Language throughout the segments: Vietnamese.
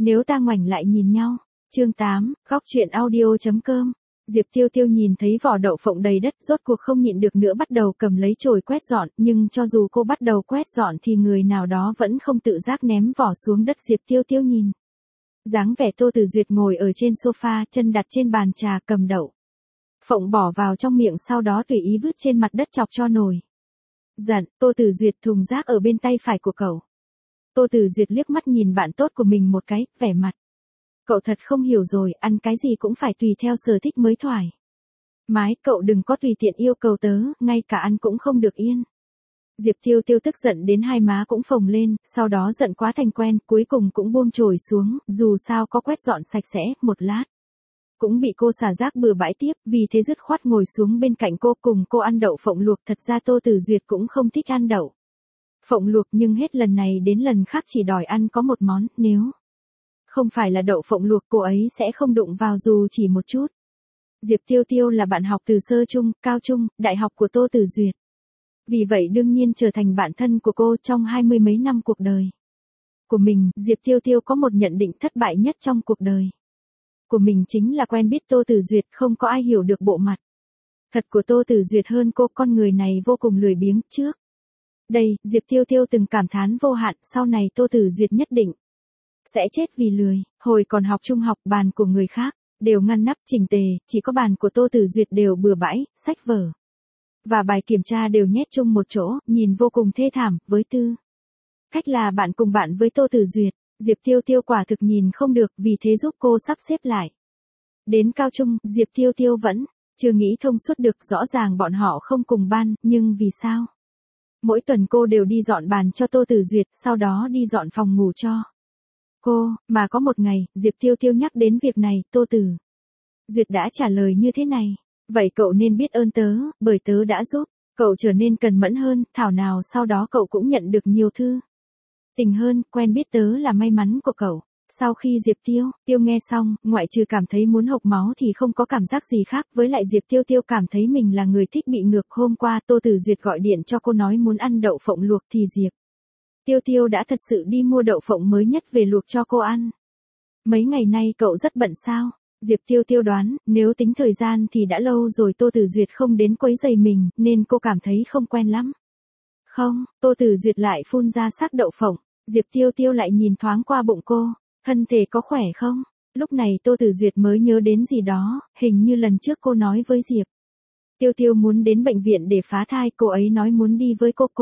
Nếu ta ngoảnh lại nhìn nhau. Chương 8, góc truyện audio.com. Diệp Tiêu Tiêu nhìn thấy vỏ đậu phộng đầy đất, rốt cuộc không nhịn được nữa bắt đầu cầm lấy chổi quét dọn, nhưng cho dù cô bắt đầu quét dọn thì người nào đó vẫn không tự giác ném vỏ xuống đất. Diệp Tiêu Tiêu nhìn dáng vẻ Tô Tử Duyệt ngồi ở trên sofa, chân đặt trên bàn trà, cầm đậu phộng bỏ vào trong miệng, sau đó tùy ý vứt trên mặt đất chọc cho nổi giận. Tô Tử Duyệt, thùng rác ở bên tay phải của cậu. Tô Tử Duyệt liếc mắt nhìn bạn tốt của mình một cái, vẻ mặt. Cậu thật không hiểu rồi, ăn cái gì cũng phải tùy theo sở thích mới thoải mái, cậu đừng có tùy tiện yêu cầu tớ, ngay cả ăn cũng không được yên. Diệp Tiêu Tiêu tức giận đến hai má cũng phồng lên, sau đó giận quá thành quen, cuối cùng cũng buông chổi xuống, dù sao có quét dọn sạch sẽ, một lát cũng bị cô xả rác bừa bãi tiếp, vì thế dứt khoát ngồi xuống bên cạnh cô cùng cô ăn đậu phộng luộc. Thật ra Tô Tử Duyệt cũng không thích ăn đậu phộng luộc, nhưng hết lần này đến lần khác chỉ đòi ăn có một món, nếu không phải là đậu phộng luộc cô ấy sẽ không đụng vào dù chỉ một chút. Diệp Tiêu Tiêu là bạn học từ sơ trung, cao trung, đại học của Tô Tử Duyệt. Vì vậy đương nhiên trở thành bạn thân của cô. Trong 20 mấy năm cuộc đời của mình, Diệp Tiêu Tiêu có một nhận định thất bại nhất trong cuộc đời của mình, chính là quen biết Tô Tử Duyệt. Không có ai hiểu được bộ mặt thật của Tô Tử Duyệt hơn cô, con người này vô cùng lười biếng. Trước đây, Diệp Tiêu Tiêu từng cảm thán vô hạn, sau này Tô Tử Duyệt nhất định sẽ chết vì lười. Hồi còn học trung học, bàn của người khác đều ngăn nắp chỉnh tề, chỉ có bàn của Tô Tử Duyệt đều bừa bãi, sách vở và bài kiểm tra đều nhét chung một chỗ, nhìn vô cùng thê thảm. Với tư cách là bạn cùng bạn với Tô Tử Duyệt, Diệp Tiêu Tiêu quả thực nhìn không được, vì thế giúp cô sắp xếp lại. Đến cao trung, Diệp Tiêu Tiêu vẫn chưa nghĩ thông suốt được, rõ ràng bọn họ không cùng ban, nhưng vì sao mỗi tuần cô đều đi dọn bàn cho Tô Tử Duyệt, sau đó đi dọn phòng ngủ cho cô, mà có một ngày, Diệp Tiêu Tiêu nhắc đến việc này, Tô Tử Duyệt đã trả lời như thế này: vậy cậu nên biết ơn tớ, bởi tớ đã giúp cậu trở nên cần mẫn hơn, thảo nào sau đó cậu cũng nhận được nhiều thư tình hơn, quen biết tớ là may mắn của cậu. Sau khi Diệp Tiêu nghe xong, ngoại trừ cảm thấy muốn hộc máu thì không có cảm giác gì khác, với lại Diệp Tiêu cảm thấy mình là người thích bị ngược. Hôm qua Tô Tử Duyệt gọi điện cho cô nói muốn ăn đậu phộng luộc thì Diệp Tiêu đã thật sự đi mua đậu phộng mới nhất về luộc cho cô ăn. Mấy ngày nay cậu rất bận sao? Diệp Tiêu đoán, nếu tính thời gian thì đã lâu rồi Tô Tử Duyệt không đến quấy rầy mình, nên cô cảm thấy không quen lắm. Không, Tô Tử Duyệt lại phun ra xác đậu phộng. Diệp Tiêu lại nhìn thoáng qua bụng cô, thân thể có khỏe không? Lúc này Tô Tử Duyệt mới nhớ đến gì đó, hình như lần trước cô nói với Diệp Tiêu muốn đến bệnh viện để phá thai, cô ấy nói muốn đi với cô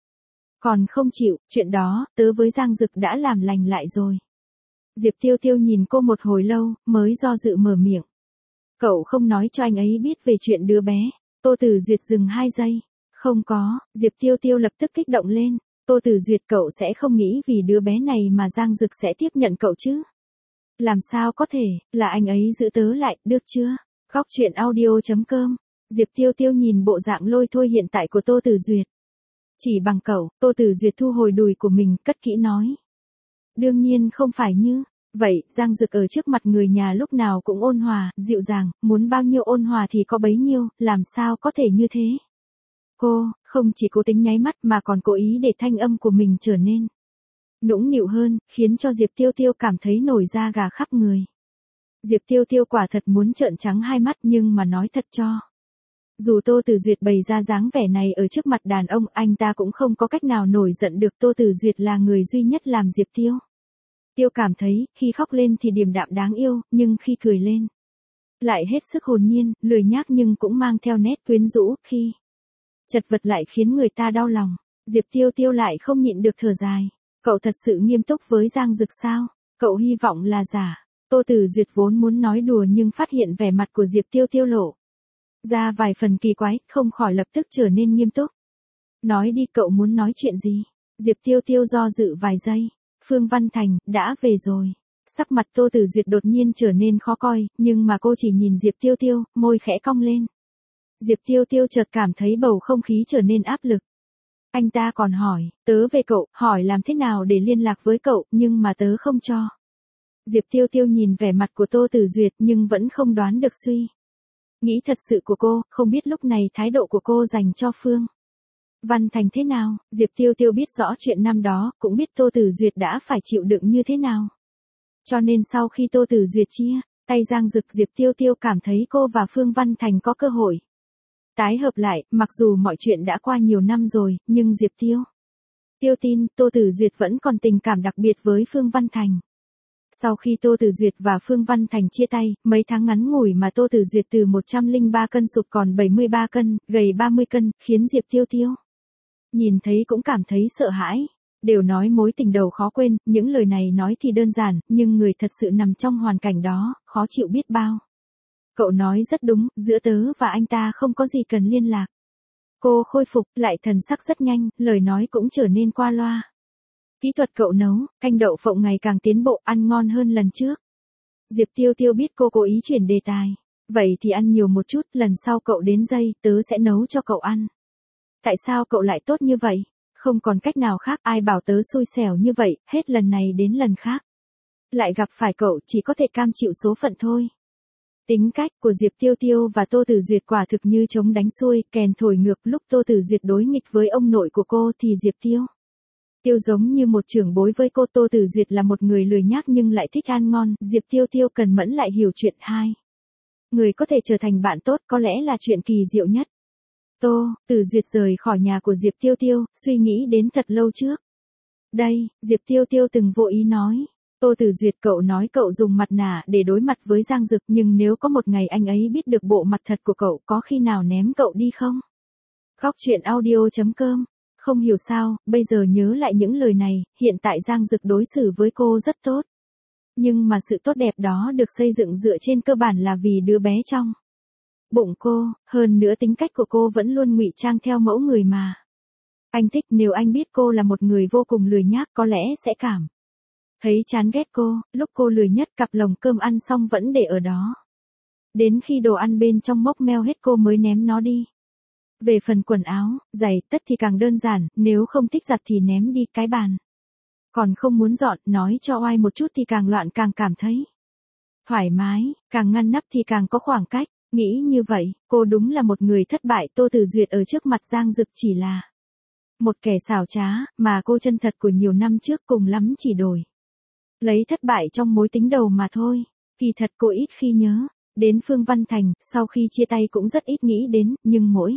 còn không chịu, chuyện đó, tớ với Giang Dực đã làm lành lại rồi. Diệp Tiêu nhìn cô một hồi lâu, mới do dự mở miệng. Cậu không nói cho anh ấy biết về chuyện đứa bé. Tô Tử Duyệt dừng 2 giây. Không có, Diệp Tiêu lập tức kích động lên. Tô Tử Duyệt, cậu sẽ không nghĩ vì đứa bé này mà Giang Dực sẽ tiếp nhận cậu chứ? Làm sao có thể, là anh ấy giữ tớ lại, được chưa? Góc truyện audio.com. Diệp Tiêu nhìn bộ dạng lôi thôi hiện tại của Tô Tử Duyệt. Chỉ bằng cậu, Tô Tử Duyệt thu hồi đùi của mình, cất kỹ nói. Đương nhiên không phải như vậy, Giang Dực ở trước mặt người nhà lúc nào cũng ôn hòa, dịu dàng, muốn bao nhiêu ôn hòa thì có bấy nhiêu, làm sao có thể như thế? Cô, không chỉ cố tính nháy mắt mà còn cố ý để thanh âm của mình trở nên nũng nịu hơn, khiến cho Diệp Tiêu cảm thấy nổi da gà khắp người. Diệp Tiêu quả thật muốn trợn trắng hai mắt, nhưng mà nói thật cho dù Tô Tử Duyệt bày ra dáng vẻ này ở trước mặt đàn ông, anh ta cũng không có cách nào nổi giận được. Tô Tử Duyệt là người duy nhất làm Diệp Tiêu cảm thấy, khi khóc lên thì điềm đạm đáng yêu, nhưng khi cười lên lại hết sức hồn nhiên, lười nhác nhưng cũng mang theo nét quyến rũ, khi chật vật lại khiến người ta đau lòng. Diệp Tiêu lại không nhịn được thở dài. Cậu thật sự nghiêm túc với Giang Dực sao? Cậu hy vọng là giả. Tô Tử Duyệt vốn muốn nói đùa nhưng phát hiện vẻ mặt của Diệp Tiêu lộ ra vài phần kỳ quái, không khỏi lập tức trở nên nghiêm túc. Nói đi, cậu muốn nói chuyện gì? Diệp Tiêu do dự vài giây. Phương Văn Thành, đã về rồi. Sắc mặt Tô Tử Duyệt đột nhiên trở nên khó coi, nhưng mà cô chỉ nhìn Diệp Tiêu, môi khẽ cong lên. Diệp Tiêu chợt cảm thấy bầu không khí trở nên áp lực. Anh ta còn hỏi, tớ về cậu, hỏi làm thế nào để liên lạc với cậu, nhưng mà tớ không cho. Diệp Tiêu nhìn vẻ mặt của Tô Tử Duyệt nhưng vẫn không đoán được suy nghĩ thật sự của cô, không biết lúc này thái độ của cô dành cho Phương Văn Thành thế nào. Diệp Tiêu biết rõ chuyện năm đó, cũng biết Tô Tử Duyệt đã phải chịu đựng như thế nào. Cho nên sau khi Tô Tử Duyệt chia tay Giang Dực, Diệp Tiêu Tiêu cảm thấy cô và Phương Văn Thành có cơ hội tái hợp lại, mặc dù mọi chuyện đã qua nhiều năm rồi, nhưng Diệp Tiêu tin Tô Tử Duyệt vẫn còn tình cảm đặc biệt với Phương Văn Thành. Sau khi Tô Tử Duyệt và Phương Văn Thành chia tay, mấy tháng ngắn ngủi mà Tô Tử Duyệt từ 103 cân sụt còn 73 cân, gầy 30 cân, khiến Diệp Tiêu Tiêu nhìn thấy cũng cảm thấy sợ hãi. Đều nói mối tình đầu khó quên, những lời này nói thì đơn giản, nhưng người thật sự nằm trong hoàn cảnh đó, khó chịu biết bao. Cậu nói rất đúng, giữa tớ và anh ta không có gì cần liên lạc. Cô khôi phục lại thần sắc rất nhanh, lời nói cũng trở nên qua loa. Kỹ thuật cậu nấu, canh đậu phộng ngày càng tiến bộ, ăn ngon hơn lần trước. Diệp Tiêu Tiêu biết cô cố ý chuyển đề tài. Vậy thì ăn nhiều một chút, lần sau cậu đến đây, tớ sẽ nấu cho cậu ăn. Tại sao cậu lại tốt như vậy? Không còn cách nào khác, ai bảo tớ xui xẻo như vậy, hết lần này đến lần khác. Lại gặp phải cậu, chỉ có thể cam chịu số phận thôi. Tính cách của Diệp Tiêu Tiêu và Tô Tử Duyệt quả thực như trống đánh xuôi, kèn thổi ngược. Lúc Tô Tử Duyệt đối nghịch với ông nội của cô thì Diệp Tiêu giống như một trưởng bối với cô. Tô Tử Duyệt là một người lười nhác nhưng lại thích ăn ngon, Diệp Tiêu Tiêu cần mẫn lại hiểu chuyện hai người có thể trở thành bạn tốt có lẽ là chuyện kỳ diệu nhất. Tô Tử Duyệt rời khỏi nhà của Diệp Tiêu Tiêu, suy nghĩ đến thật lâu trước. Đây, Diệp Tiêu Tiêu từng vô ý nói. Tô Tử Duyệt, cậu nói cậu dùng mặt nạ để đối mặt với Giang Dực, nhưng nếu có một ngày anh ấy biết được bộ mặt thật của cậu, có khi nào ném cậu đi không? Góc truyện audio.com. Không hiểu sao, bây giờ nhớ lại những lời này, hiện tại Giang Dực đối xử với cô rất tốt. Nhưng mà sự tốt đẹp đó được xây dựng dựa trên cơ bản là vì đứa bé trong bụng cô, hơn nữa tính cách của cô vẫn luôn ngụy trang theo mẫu người mà anh thích. Nếu anh biết cô là một người vô cùng lười nhác có lẽ sẽ cảm thấy chán ghét cô. Lúc cô lười nhất, cặp lồng cơm ăn xong vẫn để ở đó. Đến khi đồ ăn bên trong mốc meo hết cô mới ném nó đi. Về phần quần áo, giày, tất thì càng đơn giản, nếu không thích giặt thì ném đi. Cái bàn còn không muốn dọn, nói cho oai một chút thì càng loạn càng cảm thấy thoải mái, càng ngăn nắp thì càng có khoảng cách. Nghĩ như vậy, cô đúng là một người thất bại. Tô Tử Duyệt ở trước mặt Giang Dực chỉ là một kẻ xảo trá, mà cô chân thật của nhiều năm trước cùng lắm chỉ đổi lấy thất bại trong mối tính đầu mà thôi. Kỳ thật cô ít khi nhớ đến Phương Văn Thành, sau khi chia tay cũng rất ít nghĩ đến, nhưng mỗi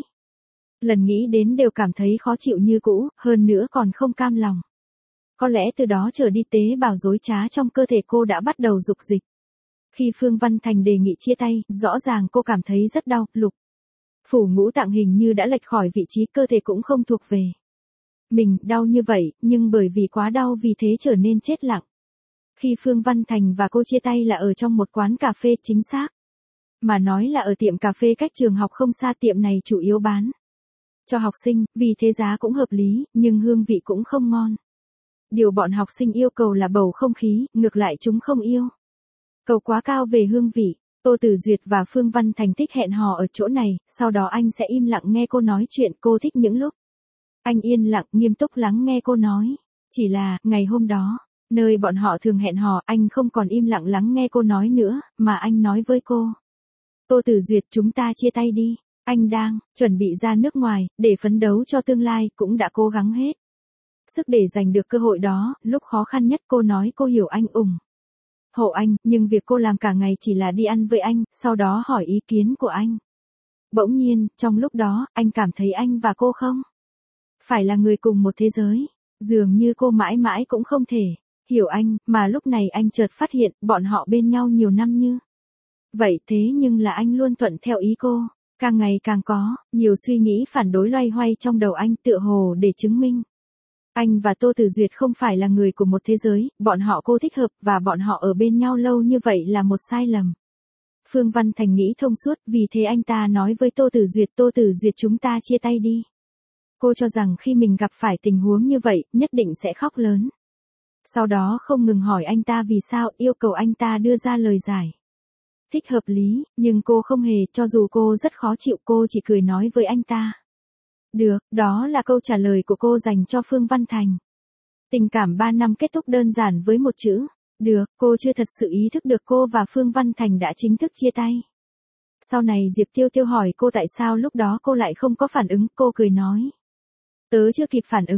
lần nghĩ đến đều cảm thấy khó chịu như cũ, hơn nữa còn không cam lòng. Có lẽ từ đó trở đi tế bào dối trá trong cơ thể cô đã bắt đầu dục dịch. Khi Phương Văn Thành đề nghị chia tay, rõ ràng cô cảm thấy rất đau. Lục phủ ngũ tạng hình như đã lệch khỏi vị trí, cơ thể cũng không thuộc về mình. Đau như vậy, nhưng bởi vì quá đau vì thế trở nên chết lặng. Khi Phương Văn Thành và cô chia tay là ở trong một quán cà phê, chính xác mà nói là ở tiệm cà phê cách trường học không xa. Tiệm này chủ yếu bán cho học sinh, vì thế giá cũng hợp lý, nhưng hương vị cũng không ngon. Điều bọn học sinh yêu cầu là bầu không khí, ngược lại chúng không yêu cầu quá cao về hương vị. Tô Tử Duyệt và Phương Văn Thành thích hẹn hò ở chỗ này, sau đó anh sẽ im lặng nghe cô nói chuyện. Cô thích những lúc anh yên lặng nghiêm túc lắng nghe cô nói. Chỉ là, ngày hôm đó, nơi bọn họ thường hẹn hò, anh không còn im lặng lắng nghe cô nói nữa, mà anh nói với cô. Tô Tử Duyệt, chúng ta chia tay đi. Anh đang chuẩn bị ra nước ngoài, để phấn đấu cho tương lai, cũng đã cố gắng hết sức để giành được cơ hội đó. Lúc khó khăn nhất cô nói cô hiểu anh, ủng hộ anh, nhưng việc cô làm cả ngày chỉ là đi ăn với anh, sau đó hỏi ý kiến của anh. Bỗng nhiên, trong lúc đó, anh cảm thấy anh và cô không phải là người cùng một thế giới. Dường như cô mãi mãi cũng không thể hiểu anh, mà lúc này anh chợt phát hiện, bọn họ bên nhau nhiều năm như vậy thế nhưng là anh luôn thuận theo ý cô. Càng ngày càng có nhiều suy nghĩ phản đối loay hoay trong đầu anh, tựa hồ để chứng minh anh và Tô Tử Duyệt không phải là người của một thế giới. Bọn họ cô thích hợp, và bọn họ ở bên nhau lâu như vậy là một sai lầm. Phương Văn Thành nghĩ thông suốt, vì thế anh ta nói với Tô Tử Duyệt, Tô Tử Duyệt, chúng ta chia tay đi. Cô cho rằng khi mình gặp phải tình huống như vậy, nhất định sẽ khóc lớn. Sau đó không ngừng hỏi anh ta vì sao, yêu cầu anh ta đưa ra lời giải thích hợp lý, nhưng cô không hề, cho dù cô rất khó chịu, cô chỉ cười nói với anh ta. Được, đó là câu trả lời của cô dành cho Phương Văn Thành. Tình cảm 3 năm kết thúc đơn giản với một chữ. Được, cô chưa thật sự ý thức được cô và Phương Văn Thành đã chính thức chia tay. Sau này Diệp Tiêu Tiêu hỏi cô tại sao lúc đó cô lại không có phản ứng, cô cười nói. Tớ chưa kịp phản ứng.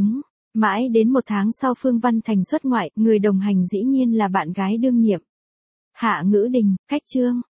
Mãi đến 1 tháng sau Phương Văn Thành xuất ngoại, người đồng hành dĩ nhiên là bạn gái đương nhiệm. Hạ Ngữ Đình, cách chương.